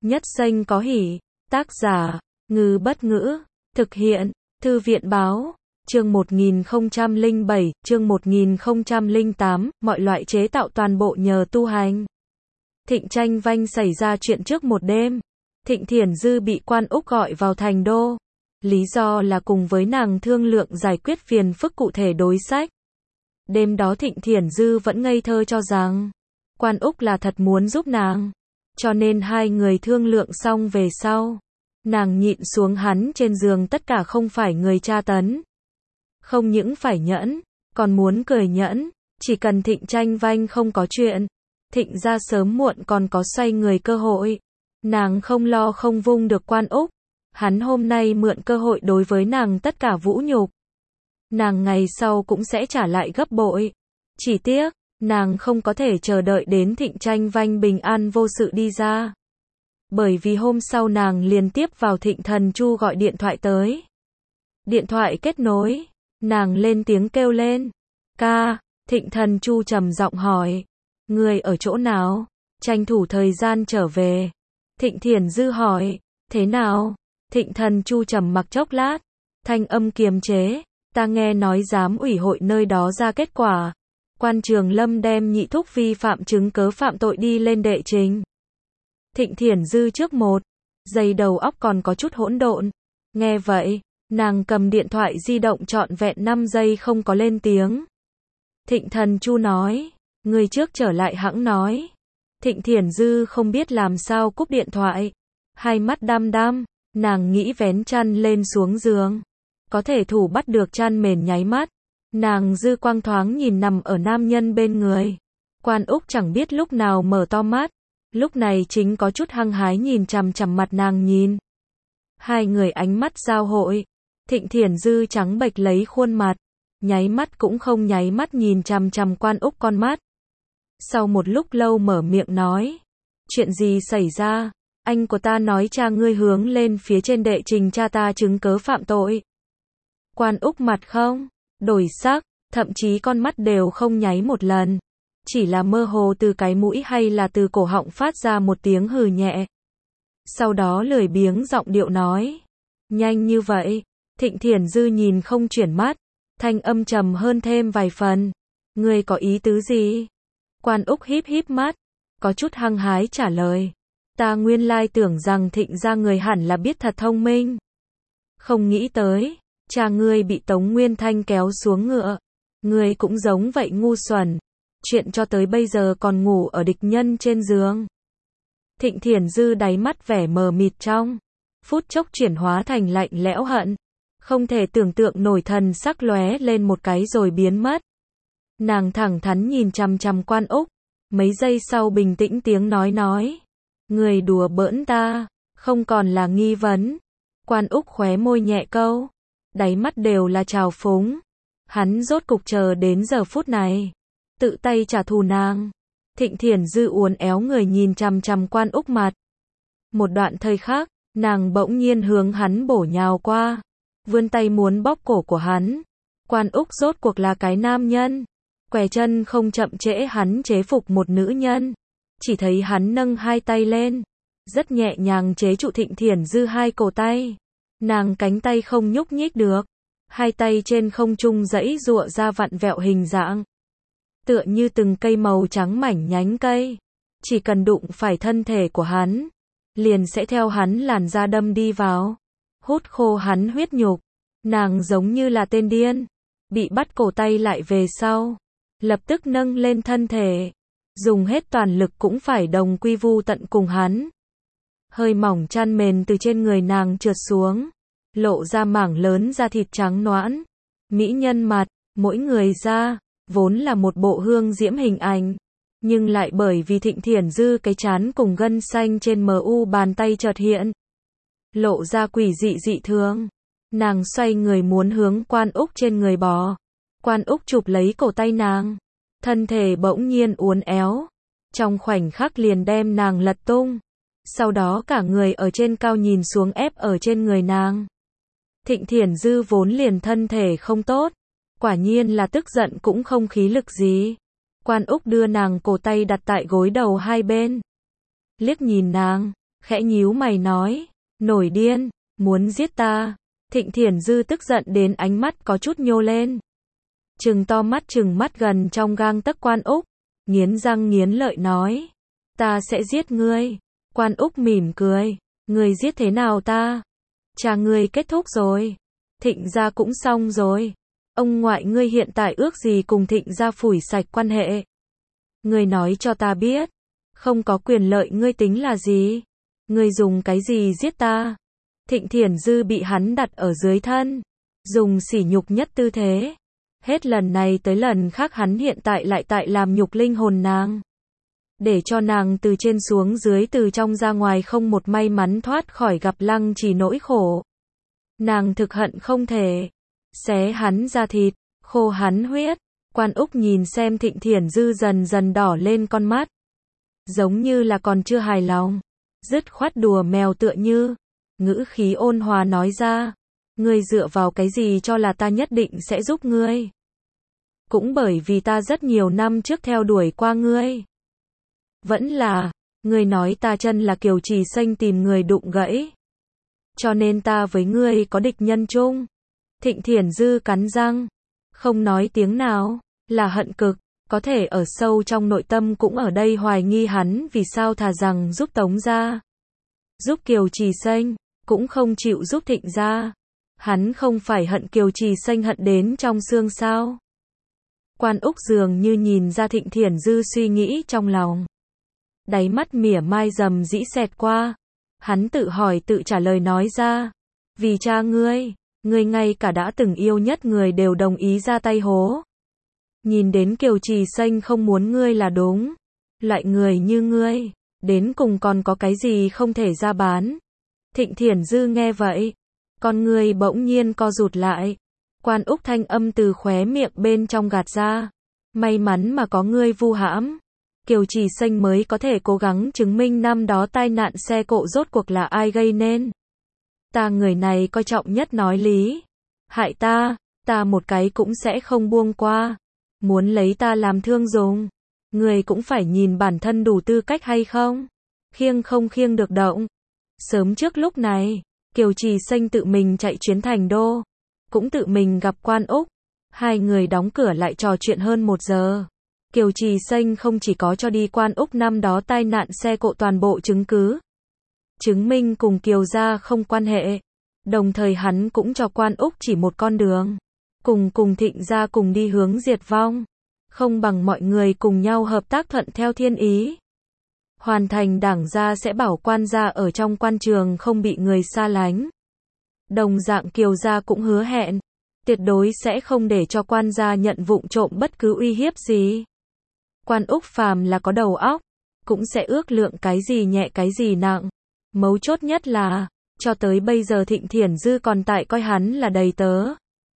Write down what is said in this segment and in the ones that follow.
Nhất danh có hỷ. Tác giả, Ngư Bất Ngữ. Thực hiện, Thư viện Báo. Chương 1007, chương 1008, mọi loại chế tạo toàn bộ nhờ tu hành. Thịnh Tranh Vanh xảy ra chuyện trước một đêm. Thịnh Thiển Dư bị quan Úc gọi vào thành đô. Lý do là cùng với nàng thương lượng giải quyết phiền phức cụ thể đối sách. Đêm đó Thịnh Thiển Dư vẫn ngây thơ cho rằng quan Úc là thật muốn giúp nàng. Cho nên hai người thương lượng xong về sau. Nàng nhịn xuống hắn trên giường tất cả không phải người tra tấn. Không những phải nhẫn, còn muốn cười nhẫn. Chỉ cần Thịnh Tranh Vanh không có chuyện. Thịnh ra sớm muộn còn có xoay người cơ hội. Nàng không lo không vung được quan Úc. Hắn hôm nay mượn cơ hội đối với nàng tất cả vũ nhục. Nàng ngày sau cũng sẽ trả lại gấp bội. Chỉ tiếc, nàng không có thể chờ đợi đến Thịnh Tranh Vanh bình an vô sự đi ra. Bởi vì hôm sau nàng liên tiếp vào Thịnh Thần Chu gọi điện thoại tới. Điện thoại kết nối, nàng lên tiếng kêu lên. Ca, Thịnh Thần Chu trầm giọng hỏi. Người ở chỗ nào? Tranh thủ thời gian trở về. Thịnh Thiển Dư hỏi. Thế nào? Thịnh Thần Chu trầm mặc chốc lát. Thanh âm kiềm chế. Ta nghe nói giám ủy hội nơi đó ra kết quả. Quan Trường Lâm đem nhị thúc vi phạm chứng cớ phạm tội đi lên đệ trình. Thịnh Thiển Dư trước một giây đầu óc còn có chút hỗn độn. Nghe vậy, nàng cầm điện thoại di động trọn vẹn 5 giây không có lên tiếng. Thịnh Thần Chu nói, người trước trở lại hẵng nói. Thịnh Thiển Dư không biết làm sao cúp điện thoại. Hai mắt đăm đăm, nàng nghĩ vén chăn lên xuống giường. Có thể thủ bắt được chăn mền nháy mắt. Nàng dư quang thoáng nhìn nằm ở nam nhân bên người. Quan Úc chẳng biết lúc nào mở to mắt. Lúc này chính có chút hăng hái nhìn chằm chằm mặt nàng nhìn. Hai người ánh mắt giao hội. Thịnh Thiển Dư trắng bệch lấy khuôn mặt. Nháy mắt cũng không nháy mắt nhìn chằm chằm quan Úc con mắt. Sau một lúc lâu mở miệng nói. Chuyện gì xảy ra? Anh của ta nói cha ngươi hướng lên phía trên đệ trình cha ta chứng cớ phạm tội. Quan Úc mặt không đổi sắc, thậm chí con mắt đều không nháy một lần. Chỉ là mơ hồ từ cái mũi hay là từ cổ họng phát ra một tiếng hừ nhẹ. Sau đó lười biếng giọng điệu nói. Nhanh như vậy. Thịnh Thiển Dư nhìn không chuyển mắt. Thanh âm trầm hơn thêm vài phần. Ngươi có ý tứ gì? Quan Úc híp híp mắt. Có chút hăng hái trả lời. Ta nguyên lai tưởng rằng Thịnh gia người hẳn là biết thật thông minh. Không nghĩ tới. Cha ngươi bị Tống Nguyên Thanh kéo xuống ngựa. Ngươi cũng giống vậy ngu xuẩn. Chuyện cho tới bây giờ còn ngủ ở địch nhân trên giường. Thịnh Thiển Dư đáy mắt vẻ mờ mịt trong phút chốc chuyển hóa thành lạnh lẽo hận. Không thể tưởng tượng nổi thần sắc lóe lên một cái rồi biến mất. Nàng thẳng thắn nhìn chằm chằm quan Úc. Mấy giây sau bình tĩnh tiếng nói. Người đùa bỡn ta, không còn là nghi vấn. Quan Úc khóe môi nhẹ câu. Đáy mắt đều là trào phúng. Hắn rốt cục chờ đến giờ phút này. Tự tay trả thù nàng. Thịnh Thiển Dư uốn éo người nhìn chằm chằm quan Úc mặt. Một đoạn thời khắc, nàng bỗng nhiên hướng hắn bổ nhào qua. Vươn tay muốn bóp cổ của hắn. Quan Úc rốt cuộc là cái nam nhân. Què chân không chậm trễ hắn chế phục một nữ nhân. Chỉ thấy hắn nâng hai tay lên. Rất nhẹ nhàng chế trụ Thịnh Thiển Dư hai cổ tay. Nàng cánh tay không nhúc nhích được. Hai tay trên không trung giãy giụa ra vặn vẹo hình dạng. Tựa như từng cây màu trắng mảnh nhánh cây. Chỉ cần đụng phải thân thể của hắn. Liền sẽ theo hắn làn da đâm đi vào. Hút khô hắn huyết nhục. Nàng giống như là tên điên. Bị bắt cổ tay lại về sau. Lập tức nâng lên thân thể. Dùng hết toàn lực cũng phải đồng quy vu tận cùng hắn. Hơi mỏng chăn mền từ trên người nàng trượt xuống. Lộ ra mảng lớn da thịt trắng nõn. Mỹ nhân mặt, mỗi người da, vốn là một bộ hương diễm hình ảnh. Nhưng lại bởi vì Thịnh Thiển Dư cái trán cùng gân xanh trên MU bàn tay chợt hiện. Lộ ra quỷ dị dị thường. Nàng xoay người muốn hướng quan Úc trên người bò. Quan Úc chụp lấy cổ tay nàng. Thân thể bỗng nhiên uốn éo. Trong khoảnh khắc liền đem nàng lật tung. Sau đó cả người ở trên cao nhìn xuống ép ở trên người nàng. Thịnh Thiển Dư vốn liền thân thể không tốt. Quả nhiên là tức giận cũng không khí lực gì. Quan Úc đưa nàng cổ tay đặt tại gối đầu hai bên. Liếc nhìn nàng, khẽ nhíu mày nói, nổi điên, muốn giết ta. Thịnh Thiển Dư tức giận đến ánh mắt có chút nhô lên. Trừng to mắt trừng mắt gần trong gang tấc Quan Úc, nghiến răng nghiến lợi nói, ta sẽ giết ngươi. Quan Úc mỉm cười, ngươi giết thế nào ta? Cha ngươi kết thúc rồi. Thịnh gia cũng xong rồi. Ông ngoại ngươi hiện tại ước gì cùng Thịnh gia phủi sạch quan hệ? Ngươi nói cho ta biết, không có quyền lợi ngươi tính là gì? Ngươi dùng cái gì giết ta? Thịnh Thiển Dư bị hắn đặt ở dưới thân, dùng sỉ nhục nhất tư thế. Hết lần này tới lần khác hắn hiện tại lại tại làm nhục linh hồn nàng. Để cho nàng từ trên xuống dưới từ trong ra ngoài không một may mắn thoát khỏi gặp Lăng Trì nỗi khổ. Nàng thực hận không thể xé hắn ra thịt, khô hắn huyết. Quan Úc nhìn xem Thịnh Thiển Dư dần dần đỏ lên con mắt, giống như là còn chưa hài lòng, dứt khoát đùa mèo tựa như, ngữ khí ôn hòa nói ra, ngươi dựa vào cái gì cho là ta nhất định sẽ giúp ngươi? Cũng bởi vì ta rất nhiều năm trước theo đuổi qua ngươi. Vẫn là, ngươi nói ta chân là Kiều Trì Xanh tìm người đụng gãy, cho nên ta với ngươi có địch nhân chung. Thịnh Thiển Dư cắn răng, không nói tiếng nào, là hận cực, có thể ở sâu trong nội tâm cũng ở đây hoài nghi hắn vì sao thà rằng giúp Tống gia, giúp Kiều Trì Xanh, cũng không chịu giúp Thịnh gia. Hắn không phải hận Kiều Trì Xanh hận đến trong xương sao? Quan Úc dường như nhìn ra Thịnh Thiển Dư suy nghĩ trong lòng. Đáy mắt mỉa mai rầm rĩ xẹt qua. Hắn tự hỏi tự trả lời nói ra. Vì cha ngươi ngay cả đã từng yêu nhất người đều đồng ý ra tay hố. Nhìn đến Kiều Trì Xanh không muốn ngươi là đúng. Loại người như ngươi, đến cùng còn có cái gì không thể ra bán. Thịnh Thiển Dư nghe vậy, con ngươi bỗng nhiên co rụt lại. Quan Úc thanh âm từ khóe miệng bên trong gạt ra. May mắn mà có ngươi vu hãm, Kiều Trì Xanh mới có thể cố gắng chứng minh năm đó tai nạn xe cộ rốt cuộc là ai gây nên. Ta người này coi trọng nhất nói lý. Hại ta một cái cũng sẽ không buông qua. Muốn lấy ta làm thương dùng, người cũng phải nhìn bản thân đủ tư cách hay không. Khiêng không khiêng được động. Sớm trước lúc này, Kiều Trì Xanh tự mình chạy chuyến thành đô, cũng tự mình gặp Quan Úc. Hai người đóng cửa lại trò chuyện hơn 1 giờ. Kiều Trì Xanh không chỉ có cho đi Quan Úc năm đó tai nạn xe cộ toàn bộ chứng cứ, chứng minh cùng Kiều gia không quan hệ. Đồng thời hắn cũng cho Quan Úc chỉ một con đường. Cùng Thịnh gia cùng đi hướng diệt vong. Không bằng mọi người cùng nhau hợp tác thuận theo thiên ý. Hoàn thành Đảng gia sẽ bảo Quan gia ở trong quan trường không bị người xa lánh. Đồng dạng Kiều gia cũng hứa hẹn, tuyệt đối sẽ không để cho Quan gia nhận vụng trộm bất cứ uy hiếp gì. Quan Úc phàm là có đầu óc, cũng sẽ ước lượng cái gì nhẹ cái gì nặng. Mấu chốt nhất là, cho tới bây giờ Thịnh Thiển Dư còn tại coi hắn là đầy tớ.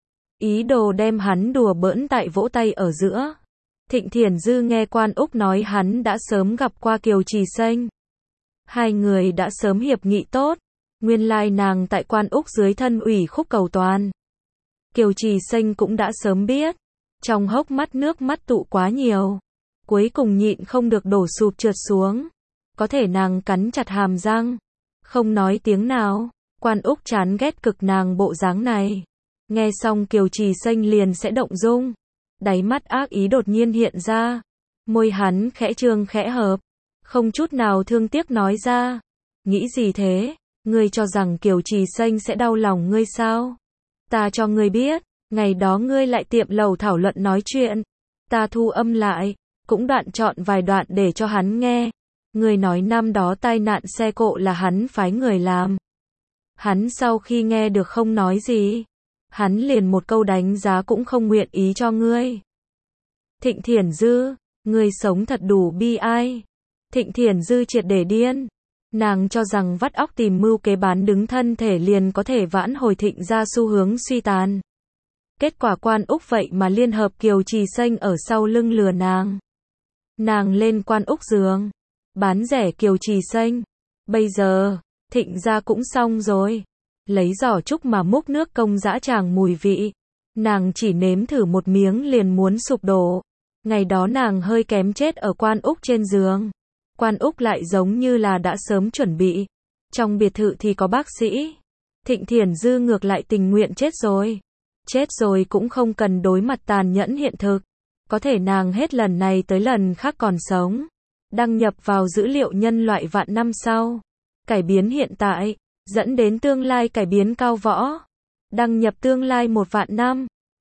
Ý đồ đem hắn đùa bỡn tại vỗ tay ở giữa. Thịnh Thiển Dư nghe Quan Úc nói hắn đã sớm gặp qua Kiều Trì Xanh. Hai người đã sớm hiệp nghị tốt. Nguyên lai nàng tại Quan Úc dưới thân ủy khúc cầu toàn. Kiều Trì Xanh cũng đã sớm biết. Trong hốc mắt nước mắt tụ quá nhiều. Cuối cùng nhịn không được đổ sụp trượt xuống. Có thể nàng cắn chặt hàm răng, không nói tiếng nào. Quan Úc chán ghét cực nàng bộ dáng này. Nghe xong Kiều Trì Xanh liền sẽ động dung. Đáy mắt ác ý đột nhiên hiện ra. Môi hắn khẽ trương khẽ hợp, không chút nào thương tiếc nói ra. Nghĩ gì thế? Ngươi cho rằng Kiều Trì Xanh sẽ đau lòng ngươi sao? Ta cho ngươi biết, ngày đó ngươi lại tiệm lầu thảo luận nói chuyện. Ta thu âm lại, cũng đoạn chọn vài đoạn để cho hắn nghe. Ngươi nói năm đó tai nạn xe cộ là hắn phái người làm. Hắn sau khi nghe được không nói gì. Hắn liền một câu đánh giá cũng không nguyện ý cho ngươi. Thịnh Thiển Dư, ngươi sống thật đủ bi ai. Thịnh Thiển Dư triệt để điên. Nàng cho rằng vắt óc tìm mưu kế bán đứng thân thể liền có thể vãn hồi Thịnh ra xu hướng suy tàn. Kết quả Quan Úc vậy mà liên hợp Kiều Trì Xanh ở sau lưng lừa nàng. Nàng lên Quan Úc giường, bán rẻ Kiều Trì Xanh. Bây giờ, Thịnh ra cũng xong rồi. Lấy giỏ trúc mà múc nước công dã tràng mùi vị. Nàng chỉ nếm thử một miếng liền muốn sụp đổ. Ngày đó nàng hơi kém chết ở Quan Úc trên giường. Quan Úc lại giống như là đã sớm chuẩn bị. Trong biệt thự thì có bác sĩ. Thịnh Thiển Dư ngược lại tình nguyện chết rồi. Chết rồi cũng không cần đối mặt tàn nhẫn hiện thực. Có thể nàng hết lần này tới lần khác còn sống. Đăng nhập vào dữ liệu nhân loại vạn năm sau. Cải biến hiện tại, dẫn đến tương lai cải biến cao võ. Đăng nhập tương lai 1 vạn năm.